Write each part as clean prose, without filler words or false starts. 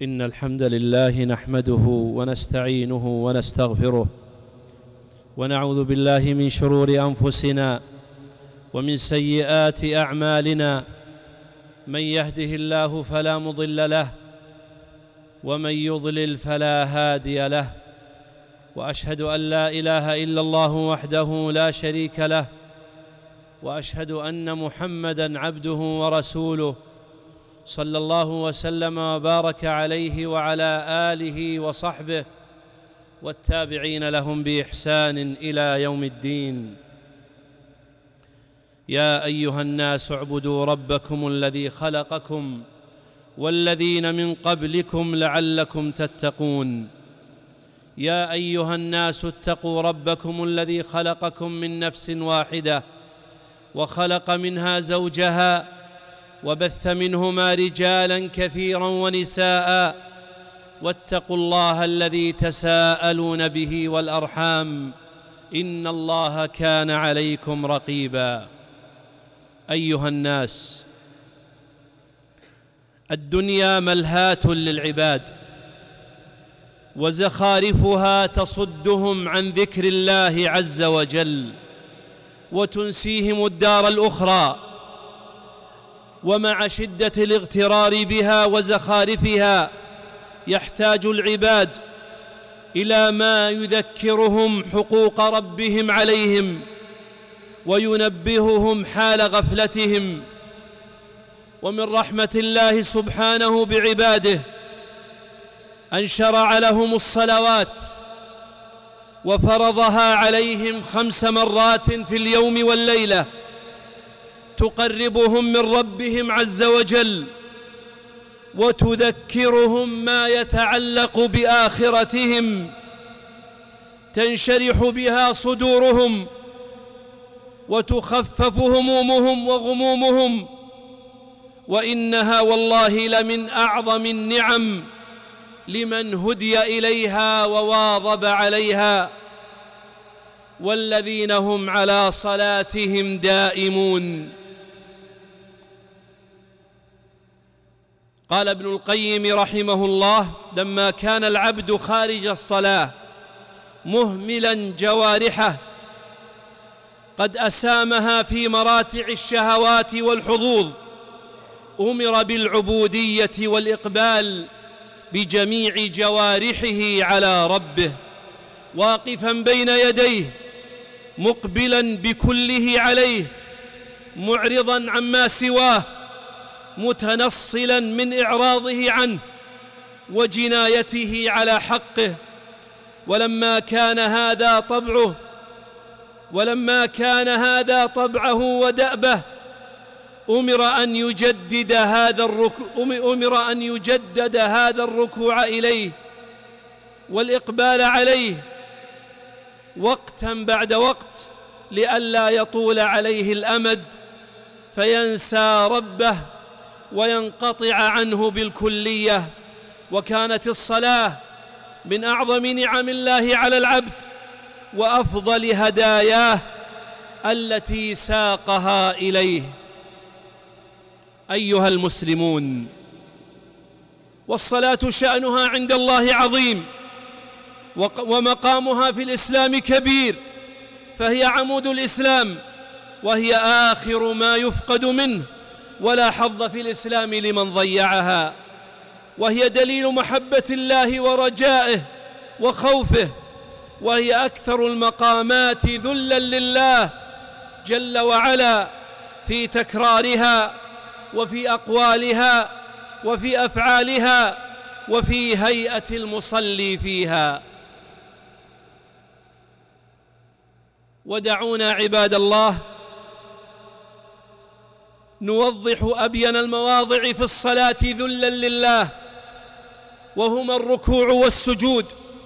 إن الحمد لله نحمده ونستعينه ونستغفره ونعوذ بالله من شرور أنفسنا ومن سيئات أعمالنا. من يهده الله فلا مضل له ومن يضلل فلا هادي له، وأشهد أن لا إله إلا الله وحده لا شريك له، وأشهد أن محمدًا عبده ورسوله صلى الله وسلم وبارك عليه وعلى آله وصحبه والتابعين لهم بإحسان إلى يوم الدين. يا أيها الناس اعبدوا ربكم الذي خلقكم والذين من قبلكم لعلكم تتقون. يا أيها الناس اتقوا ربكم الذي خلقكم من نفس واحدة وخلق منها زوجها وبث منهما رجالا كثيرا ونساء، واتقوا الله الذي تساءلون به والأرحام إن الله كان عليكم رقيبا. أيها الناس، الدنيا ملهاة للعباد وزخارفها تصدهم عن ذكر الله عز وجل وتنسيهم الدار الأخرى، ومع شدة الاغترار بها وزخارفها يحتاج العباد إلى ما يذكرهم حقوق ربهم عليهم وينبههم حال غفلتهم. ومن رحمة الله سبحانه بعباده أن شرع لهم الصلوات وفرضها عليهم 5 مرات في اليوم والليلة تقربهم من ربهم عز وجل وتذكرهم ما يتعلق بآخرتهم، تنشرح بها صدورهم وتخفف همومهم وغمومهم، وإنها والله لمن أعظم النعم لمن هدي إليها وواظب عليها، والذين هم على صلاتهم دائمون. قال ابن القيم رحمه الله: لما كان العبد خارج الصلاة مهملا جوارحه قد أسامها في مراتع الشهوات والحظوظ، أمر بالعبودية والإقبال بجميع جوارحه على ربه، واقفا بين يديه مقبلا بكله عليه، معرضا عما سواه، متنصلا من إعراضه عنه وجنايته على حقه. ولما كان هذا طبعه ودأبه أمر أن يجدد هذا الركوع إليه والإقبال عليه وقتا بعد وقت لئلا يطول عليه الأمد فينسى ربه وينقطع عنه بالكلية. وكانت الصلاة من أعظم نعم الله على العبد وأفضل هداياه التي ساقها إليه. أيها المسلمون، والصلاة شأنها عند الله عظيم ومقامها في الإسلام كبير، فهي عمود الإسلام وهي آخر ما يفقد منه، ولا حظ في الإسلام لمن ضيعها، وهي دليل محبة الله ورجائه وخوفه، وهي أكثر المقامات ذلا لله جل وعلا في تكرارها وفي أقوالها وفي أفعالها وفي هيئة المصلي فيها. ودعونا عباد الله نوضح أبين المواضع في الصلاة ذلا لله، وهما الركوع والسجود،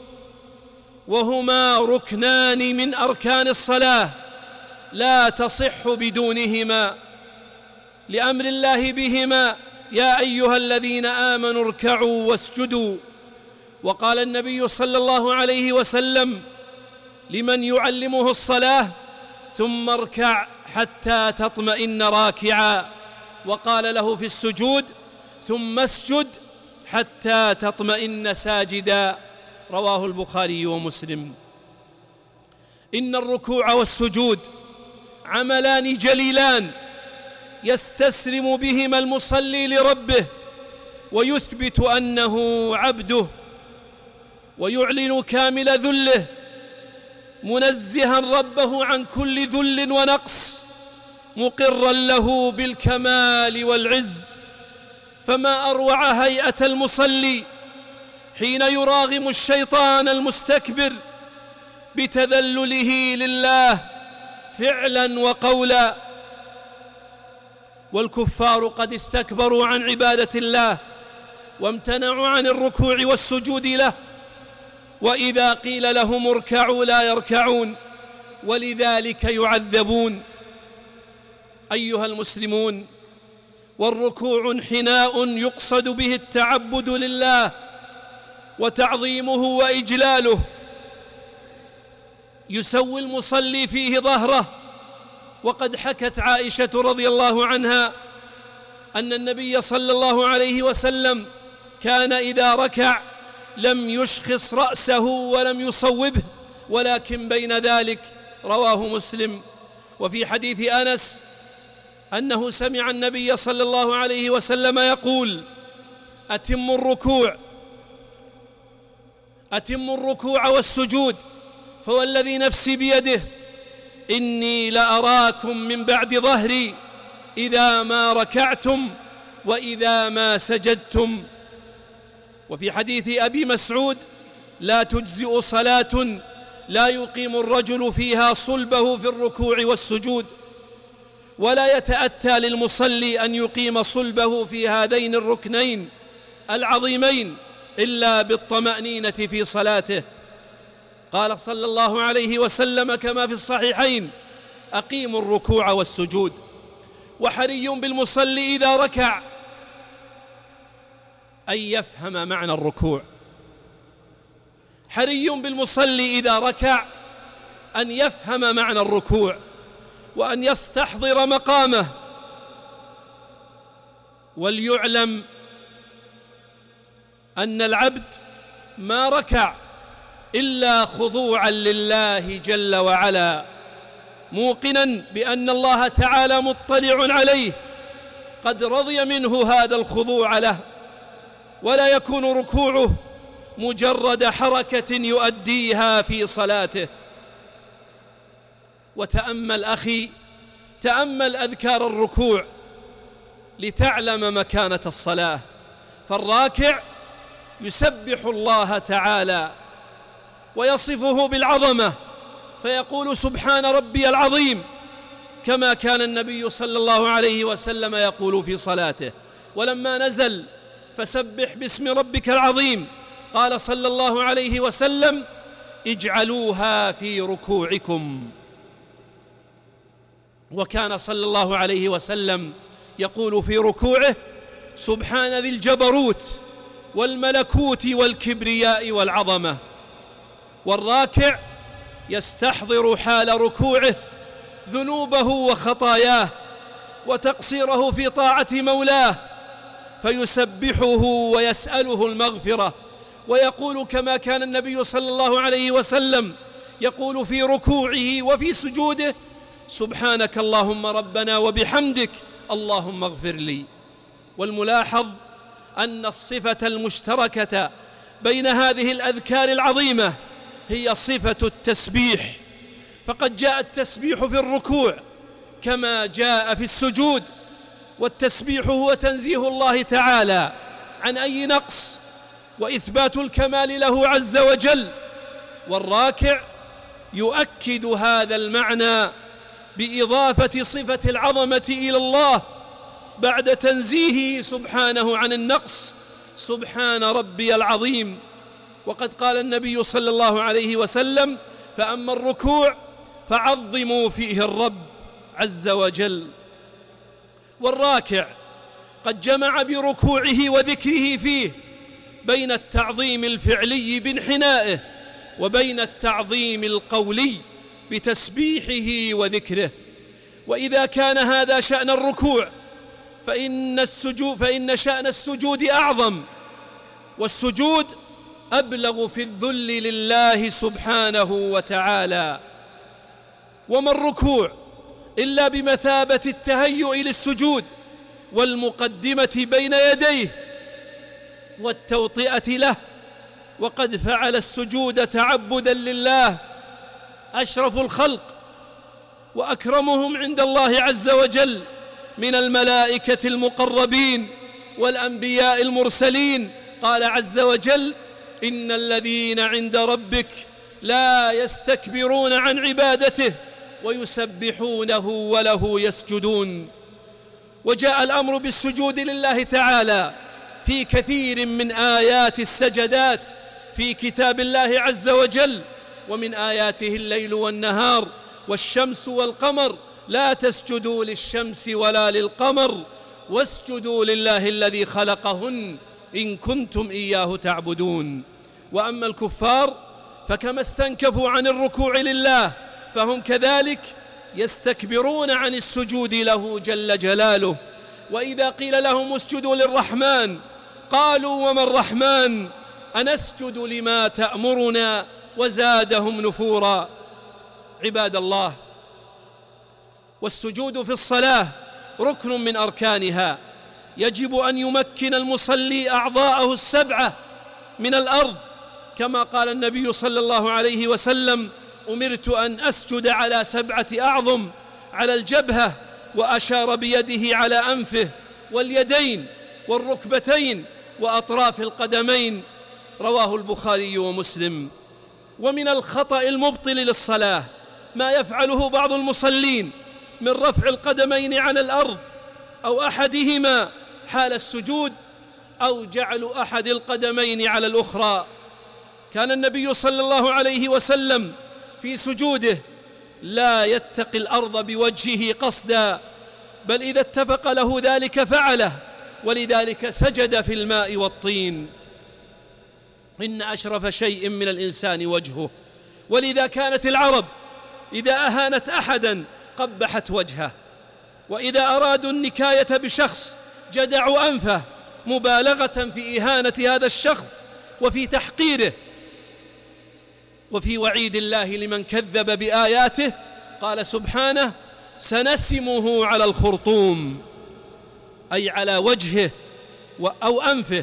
وهما ركنان من أركان الصلاة لا تصح بدونهما لأمر الله بهما: يا أيها الذين آمنوا اركعوا واسجدوا. وقال النبي صلى الله عليه وسلم لمن يعلمه الصلاة: ثم اركع حتى تطمئن راكعا. وقال له في السجود: ثم اسجد حتى تطمئن ساجدا. رواه البخاري ومسلم. إن الركوع والسجود عملان جليلان يستسلم بهما المصلي لربه ويثبت أنه عبده، ويعلن كامل ذله منزها ربه عن كل ذل ونقص، مقرا له بالكمال والعز. فما أروع هيئة المصلي حين يراغم الشيطان المستكبر بتذلله لله فعلا وقولا. والكفار قد استكبروا عن عبادة الله وامتنعوا عن الركوع والسجود له، وإذا قيل لهم اركعوا لا يركعون، ولذلك يعذبون. أيها المسلمون، والركوع انحناء يقصد به التعبد لله وتعظيمه وإجلاله، يسوي المصلي فيه ظهره. وقد حكت عائشة رضي الله عنها أن النبي صلى الله عليه وسلم كان إذا ركع لم يشخص رأسه ولم يصوبه، ولكن بين ذلك. رواه مسلم. وفي حديث أنس أنه سمع النبي صلى الله عليه وسلم يقول: أتموا الركوع والسجود، فوالذي نفسي بيده إني لأراكم من بعد ظهري إذا ما ركعتم وإذا ما سجدتم. وفي حديث أبي مسعود: لا تجزئ صلاة لا يقيم الرجل فيها صلبه في الركوع والسجود، ولا يتأتى للمصلي أن يقيم صلبه في هذين الركنين العظيمين إلا بالطمأنينة في صلاته. قال صلى الله عليه وسلم كما في الصحيحين: أقيموا الركوع والسجود. وحري بالمصلي إذا ركع أن يفهم معنى الركوع، حري بالمصلي إذا ركع أن يفهم معنى الركوع وأن يستحضر مقامه. وليعلم أن العبد ما ركع إلا خضوعا لله جل وعلا، موقنا بأن الله تعالى مطلع عليه قد رضي منه هذا الخضوع له، ولا يكون ركوعه مجرد حركة يؤديها في صلاته. وتأمل أخي، تأمل أذكار الركوع لتعلم مكانة الصلاة. فالراكع يسبح الله تعالى ويصفه بالعظمة فيقول: سبحان ربي العظيم، كما كان النبي صلى الله عليه وسلم يقول في صلاته. ولما نزل: فسبح باسم ربك العظيم، قال صلى الله عليه وسلم: اجعلوها في ركوعكم. وكان صلى الله عليه وسلم يقول في ركوعه: سبحان ذي الجبروت والملكوت والكبرياء والعظمة. والراكع يستحضر حال ركوعه ذنوبه وخطاياه وتقصيره في طاعة مولاه، فيسبحه ويسأله المغفرة، ويقول كما كان النبي صلى الله عليه وسلم يقول في ركوعه وفي سجوده: سبحانك اللهم ربنا وبحمدك اللهم اغفر لي. والملاحظ أن الصفة المشتركة بين هذه الأذكار العظيمة هي صفة التسبيح، فقد جاء التسبيح في الركوع كما جاء في السجود. والتسبيح هو تنزيه الله تعالى عن أي نقص وإثبات الكمال له عز وجل. والراكع يؤكد هذا المعنى بإضافة صفة العظمة إلى الله بعد تنزيهه سبحانه عن النقص: سبحان ربي العظيم. وقد قال النبي صلى الله عليه وسلم: فأما الركوع فعظموا فيه الرب عز وجل. والراكع قد جمع بركوعه وذكره فيه بين التعظيم الفعلي بانحنائه وبين التعظيم القولي بتسبيحه وذكره. وإذا كان هذا شأن الركوع فإن شأن السجود أعظم، والسجود أبلغ في الذل لله سبحانه وتعالى. وما الركوع إلا بمثابة التهيؤ للسجود والمقدمة بين يديه والتوطئة له، وقد فعل السجود تعبدا لله أشرف الخلق وأكرمهم عند الله عز وجل من الملائكة المقربين والأنبياء المرسلين. قال عز وجل: إن الذين عند ربك لا يستكبرون عن عبادته ويسبحونه وله يسجدون. وجاء الأمر بالسجود لله تعالى في كثير من آيات السجدات في كتاب الله عز وجل، ومن آياته الليل والنهار والشمس والقمر، لا تسجدوا للشمس ولا للقمر واسجدوا لله الذي خلقهن إن كنتم إياه تعبدون. وأما الكفار فكما استنكفوا عن الركوع لله فهم كذلك يستكبرون عن السجود له جل جلاله. وإذا قيل لهم اسجدوا للرحمن قالوا: وما الرحمن أنسجد لما تأمرنا؟ وزادهم نفورا. عباد الله، والسجود في الصلاة ركن من أركانها، يجب أن يمكن المصلي أعضاءه السبعة من الأرض، كما قال النبي صلى الله عليه وسلم: أمرت أن أسجد على 7 أعظم، على الجبهة، وأشار بيده على أنفه واليدين والركبتين وأطراف القدمين. رواه البخاري ومسلم. ومن الخطأ المبطل للصلاة ما يفعله بعض المصلين من رفع القدمين عن الأرض أو أحدهما حال السجود، أو جعل أحد القدمين على الأخرى. كان النبي صلى الله عليه وسلم في سجوده لا يتقي الأرض بوجهه قصدا، بل إذا اتفق له ذلك فعله، ولذلك سجد في الماء والطين. إن أشرف شيء من الإنسان وجهه، ولذا كانت العرب إذا أهانت أحدا قبحت وجهه، وإذا أرادوا النكاية بشخص جدعوا أنفه مبالغة في إهانة هذا الشخص وفي تحقيره. وفي وعيد الله لمن كذب بآياته قال سبحانه: سنسمه على الخرطوم، أي على وجهه أو أنفه.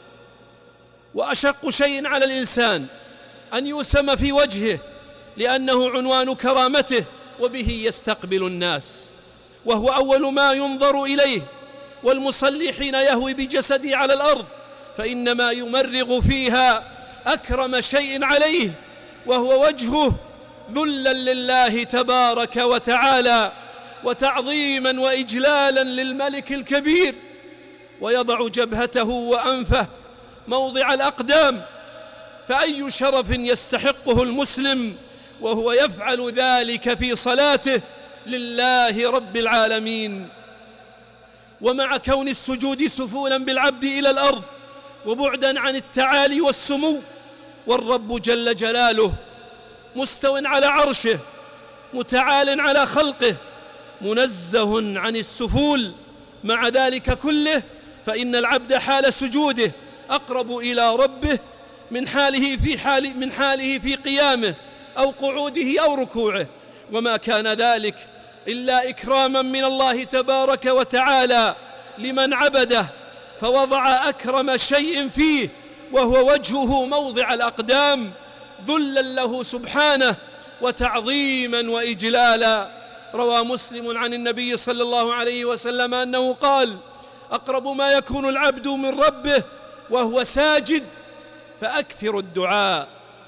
وأشق شيء على الإنسان أن يوسم في وجهه، لأنه عنوان كرامته وبه يستقبل الناس، وهو أول ما ينظر إليه. والمصلي حين يهوي بجسده على الأرض فإنما يمرغ فيها أكرم شيء عليه، وهو وجهه، ذلا لله تبارك وتعالى وتعظيما وإجلالا للملك الكبير، ويضع جبهته وأنفه موضع الأقدام. فأي شرف يستحقه المسلم وهو يفعل ذلك في صلاته لله رب العالمين. ومع كون السجود سفولا بالعبد إلى الأرض وبعدا عن التعالي والسمو، والرب جل جلاله مستو على عرشه متعال على خلقه منزه عن السفول، مع ذلك كله فإن العبد حال سجوده أقرب إلى ربه من حاله في قيامه أو قعوده أو ركوعه، وما كان ذلك إلا إكراما من الله تبارك وتعالى لمن عبده، فوضع أكرم شيء فيه وهو وجهه موضع الأقدام، ذلا له سبحانه وتعظيما وإجلالا. روى مسلم عن النبي صلى الله عليه وسلم أنه قال: أقرب ما يكون العبد من ربه وهو ساجد فأكثر الدعاء.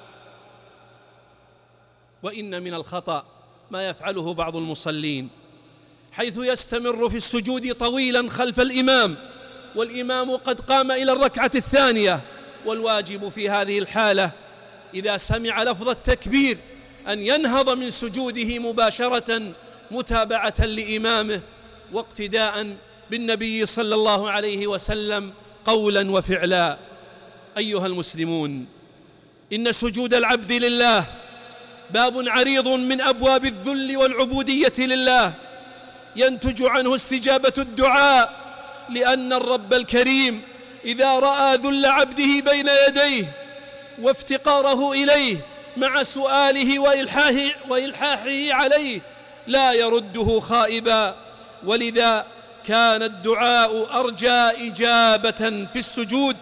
وإن من الخطأ ما يفعله بعض المصلين، حيث يستمر في السجود طويلا خلف الإمام، والإمام قد قام إلى الركعة الثانية، والواجب في هذه الحالة إذا سمع لفظ التكبير أن ينهض من سجوده مباشرة متابعة لإمامه واقتداء بالنبي صلى الله عليه وسلم قولا وفعلا. أيها المسلمون، إن سجود العبد لله باب عريض من أبواب الذل والعبودية لله، ينتج عنه استجابة الدعاء، لأن الرب الكريم إذا رأى ذل عبده بين يديه وافتقاره إليه مع سؤاله وإلحاحه عليه لا يرده خائبا. ولذا كان الدعاء أرجى إجابة في السجود.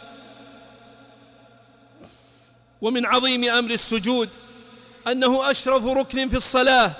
ومن عظيم أمر السجود أنه أشرف ركن في الصلاة،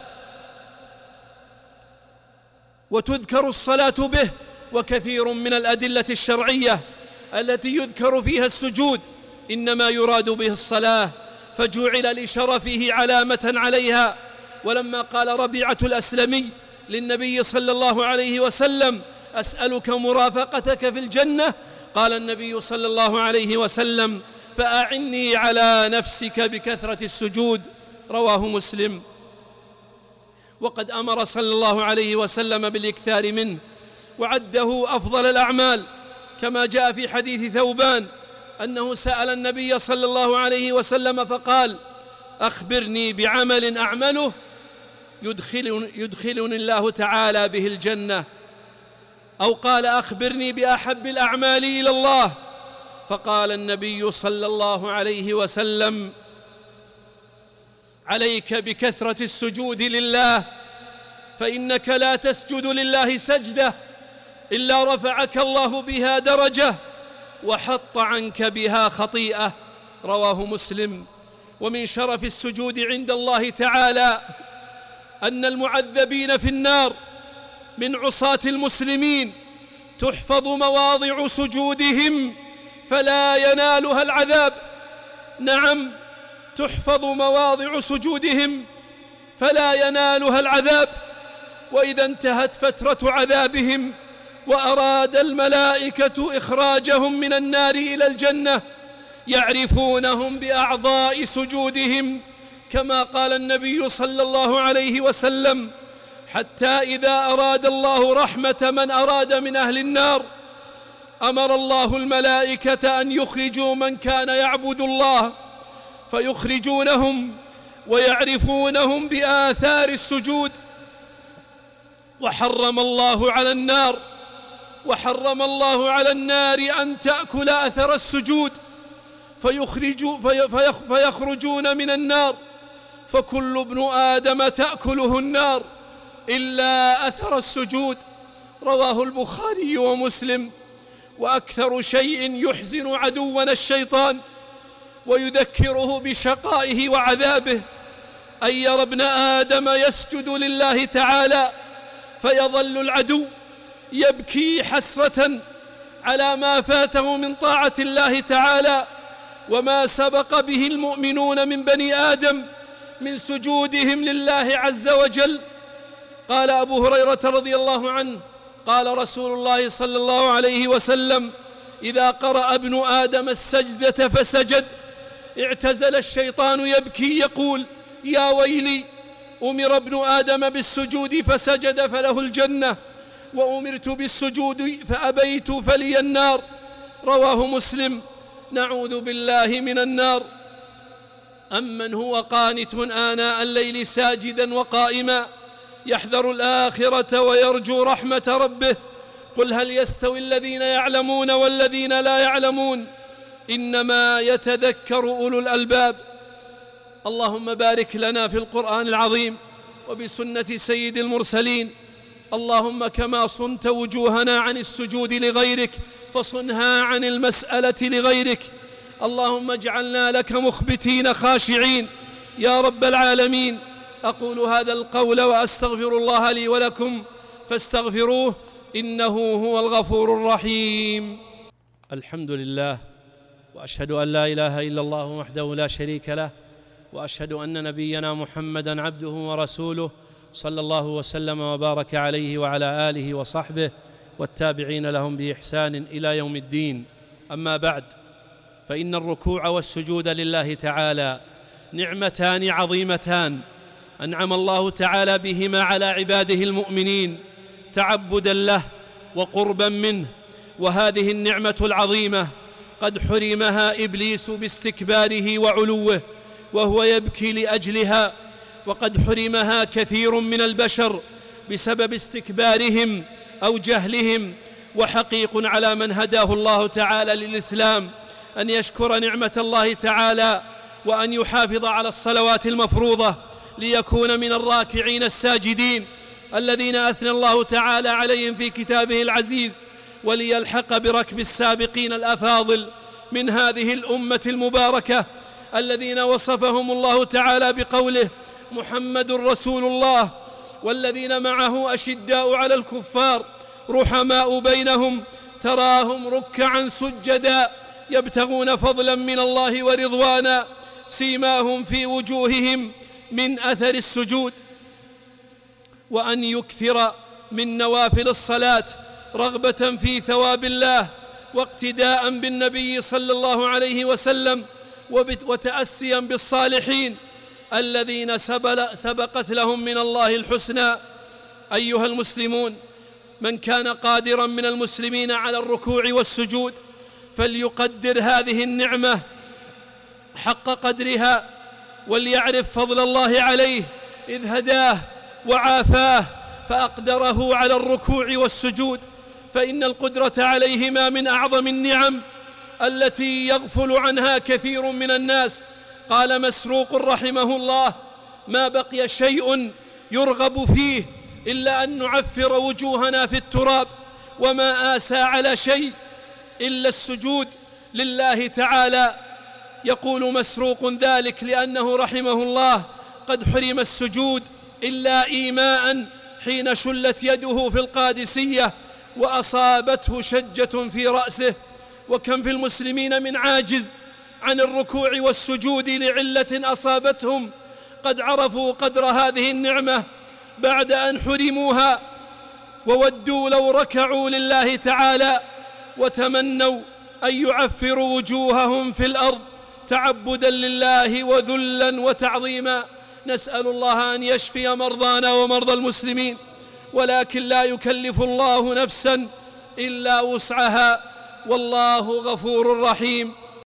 وتذكر الصلاة به، وكثير من الأدلة الشرعية التي يذكر فيها السجود إنما يراد به الصلاة، فجعل لشرفه علامة عليها. ولما قال ربيعة الأسلمي للنبي صلى الله عليه وسلم: أسألك مرافقتك في الجنة، قال النبي صلى الله عليه وسلم: فأعني على نفسك بكثرة السجود. رواه مسلم. وقد أمر صلى الله عليه وسلم بالإكثار منه، وعده أفضل الأعمال، كما جاء في حديث ثوبان أنه سأل النبي صلى الله عليه وسلم فقال: أخبرني بعمل أعمله يدخلني الله تعالى به الجنة، أو قال: أخبرني بأحب الأعمال إلى الله، فقال النبي صلى الله عليه وسلم: عليك بكثرة السجود لله، فإنك لا تسجد لله سجدة إلا رفعك الله بها درجة وحط عنك بها خطيئة. رواه مسلم. ومن شرف السجود عند الله تعالى أن المعذبين في النار من عصاة المسلمين تحفظ مواضع سجودهم فلا ينالها العذاب. نعم، تحفظ مواضع سجودهم فلا ينالها العذاب. وإذا انتهت فترة عذابهم وأراد الملائكة إخراجهم من النار إلى الجنة يعرفونهم بأعضاء سجودهم، كما قال النبي صلى الله عليه وسلم: حتى إذا أراد الله رحمة من أراد من أهل النار أمر الله الملائكة أن يخرجوا من كان يعبد الله، فيخرجونهم ويعرفونهم بآثار السجود. وحرم الله على النار أن تأكل أثر السجود، فيخرجون من النار، فكل ابن آدم تأكله النار إلا أثر السجود. رواه البخاري ومسلم. وأكثر شيء يحزن عدونا الشيطان ويذكره بشقائه وعذابه أن يرى ابن آدم يسجد لله تعالى، فيظل العدو يبكي حسرة على ما فاته من طاعة الله تعالى وما سبق به المؤمنون من بني آدم من سجودهم لله عز وجل. قال أبو هريرة رضي الله عنه: قال رسول الله صلى الله عليه وسلم: إذا قرأ ابن آدم السجدة فسجد اعتزل الشيطان يبكي يقول: يا ويلي، أمر ابن آدم بالسجود فسجد فله الجنة، وأمرت بالسجود فأبيت فلي النار. رواه مسلم. نعوذ بالله من النار. أمن هو قانت آناء الليل ساجدا وقائما يحذر الآخرة ويرجو رحمة ربه، قل هل يستوي الذين يعلمون والذين لا يعلمون، إنما يتذكر أولو الألباب. اللهم بارك لنا في القرآن العظيم وبسنة سيد المرسلين. اللهم كما صنت وجوهنا عن السجود لغيرك فصنها عن المسألة لغيرك. اللهم اجعلنا لك مخبتين خاشعين يا رب العالمين. أقول هذا القول وأستغفر الله لي ولكم فاستغفروه إنه هو الغفور الرحيم. الحمد لله، وأشهد أن لا إله إلا الله وحده لا شريك له، وأشهد أن نبينا محمدًا عبده ورسوله صلى الله وسلم وبارك عليه وعلى آله وصحبه والتابعين لهم بإحسان إلى يوم الدين. أما بعد، فإن الركوع والسجود لله تعالى نعمتان عظيمتان أنعم الله تعالى بهما على عباده المؤمنين تعبداً له وقرباً منه. وهذه النعمة العظيمة قد حرمها إبليس باستكباره وعلوه وهو يبكي لأجلها، وقد حرمها كثير من البشر بسبب استكبارهم أو جهلهم وحقيق على من هداه الله تعالى للإسلام أن يشكر نعمة الله تعالى وأن يحافظ على الصلوات المفروضة ليكون من الراكعين الساجدين الذين أثنى الله تعالى عليهم في كتابه العزيز، وليلحق بركب السابقين الأفاضل من هذه الأمة المباركة الذين وصفهم الله تعالى بقوله: محمد رسول الله والذين معه أشداء على الكفار رحماء بينهم تراهم ركعا سجدا يبتغون فضلا من الله ورضوانا سيماهم في وجوههم من أثر السجود. وأن يكثر من نوافل الصلاة رغبة في ثواب الله واقتداء بالنبي صلى الله عليه وسلم وتأسيا بالصالحين الذين سبقت لهم من الله الحسنى. أيها المسلمون، من كان قادرا من المسلمين على الركوع والسجود فليقدر هذه النعمة حق قدرها، وليعرف فضل الله عليه إذ هداه وعافاه فأقدره على الركوع والسجود، فإن القدرة عليهما من أعظم النعم التي يغفل عنها كثير من الناس. قال مسروق رحمه الله: ما بقي شيء يرغب فيه إلا أن نعفر وجوهنا في التراب، وما آسى على شيء إلا السجود لله تعالى. يقول مسروق ذلك لأنه رحمه الله قد حرم السجود إلا إيماء حين شلت يده في القادسية وأصابته شجة في رأسه. وكم في المسلمين من عاجز عن الركوع والسجود لعلة أصابتهم قد عرفوا قدر هذه النعمة بعد أن حرموها، وودوا لو ركعوا لله تعالى وتمنوا أن يعفروا وجوههم في الأرض تعبدا لله وذلا وتعظيما. نسأل الله أن يشفي مرضانا ومرضى المسلمين، ولكن لا يكلف الله نفسا إلا وسعها، والله غفور رحيم.